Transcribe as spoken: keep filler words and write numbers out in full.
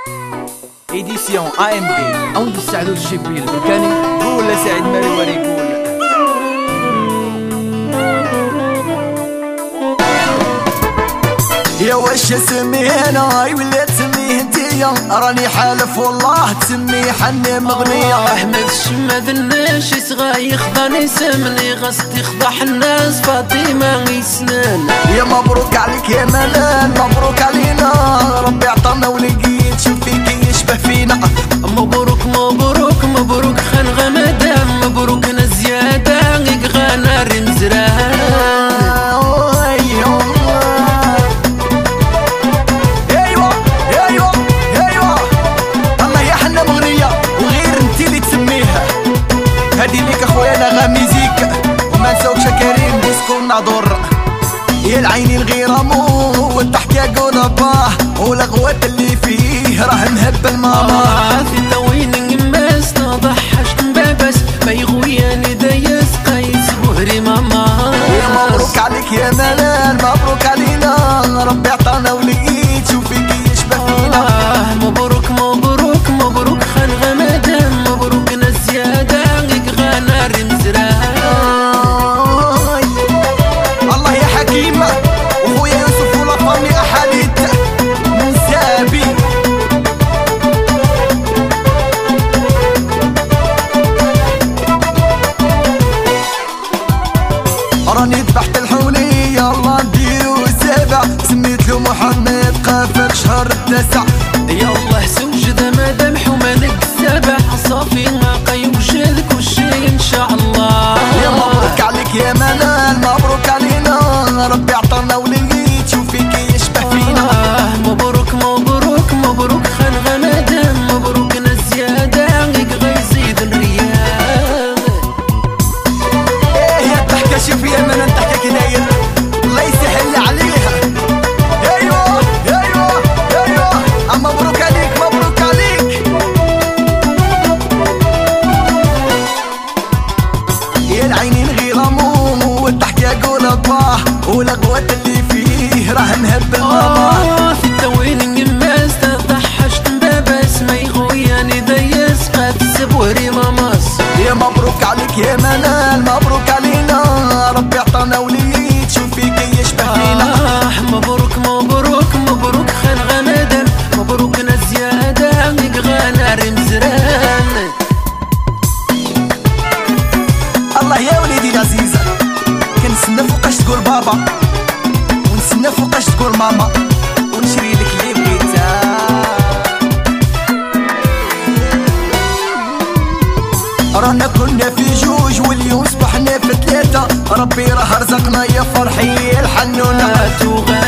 إديسيون أ إم بي عند السعد الشبيل بالكاني قول سعيد مالوري يقول يا واش سميه انا ولا تسميه انتيا راني حالف والله تسميه حني مغنية احمد الشماد الناش يصغى يخضاني سمني غصتي يخضح الناس فاطمة غيسنان. يا مبروك عليك يا ملال مبروك علينا ربي عطانا ولقيت شوف فيك يشبه فينا. مبروك مبروك مبروك خان غمدان مبروك نزيادة غيق غانا رمزران. هادي ليك اخويا انا غاميزيك وما نساوكش كريم ديسكو ناظر. يا العين الغيرة مو والضحك يقول باه والغوات اللي فيه راه مهبل ماما. في توين ماس نضحش مبابس ما يغوياني دايس قيس بهري ماما. يا مبروك عليك يا ملال مبروك علينا ربي عطانا ولقيت شوف فيك يشبه فينا. مبروك مبروك مبروك خان غمدان مبروك نزيادة الله يا حكيمة وخويا يوسف ولا فامي أحاديث منسابي. راني ذبحت الحولية الله نديرو سابع سميت له محمد قافل شهر التاسع. يالله سوجد مادام حمانك السابع صافي ناقي وجدك والشي ان شاء الله. يا مبروك عليك يا ملال مبروك علينا ربي عطانا ولقيت شوف فيك يشبه فينا. مبروك مبروك مبروك خان غمدان مبروك نزيادة غيق غيزيد الريال. ايه يا الضحكة شوف يا من الضحكة كي داير الله يسهل عليها. ايوه ايوه ايوه مبروك عليك مبروك عليك. يا العينين غير مو والضحك يقول الله والغوات اللي فيه راه مهبل ماما. في التوين يماس تضحشت مبابس ما يغوياني دايس قاد السبوري ماماس. يا مبروك عليك يا ملال مبروك علينا ربي عطانا وليد شوف فيك يشبه فينا. آه مبروك مبروك مبروك خان غمدان مبروك نزيادة غيق غانا رمزران. الله يا وليدي العزيز كنستنى فوقاش تقول بابا ونستنى فوقاش تقول ماما ونشري لك اللي بغيتها. رانا كنا في جوج واليوم صبحنا في ثلاثة ربي راه رزقنا يا فرحي الحنونة.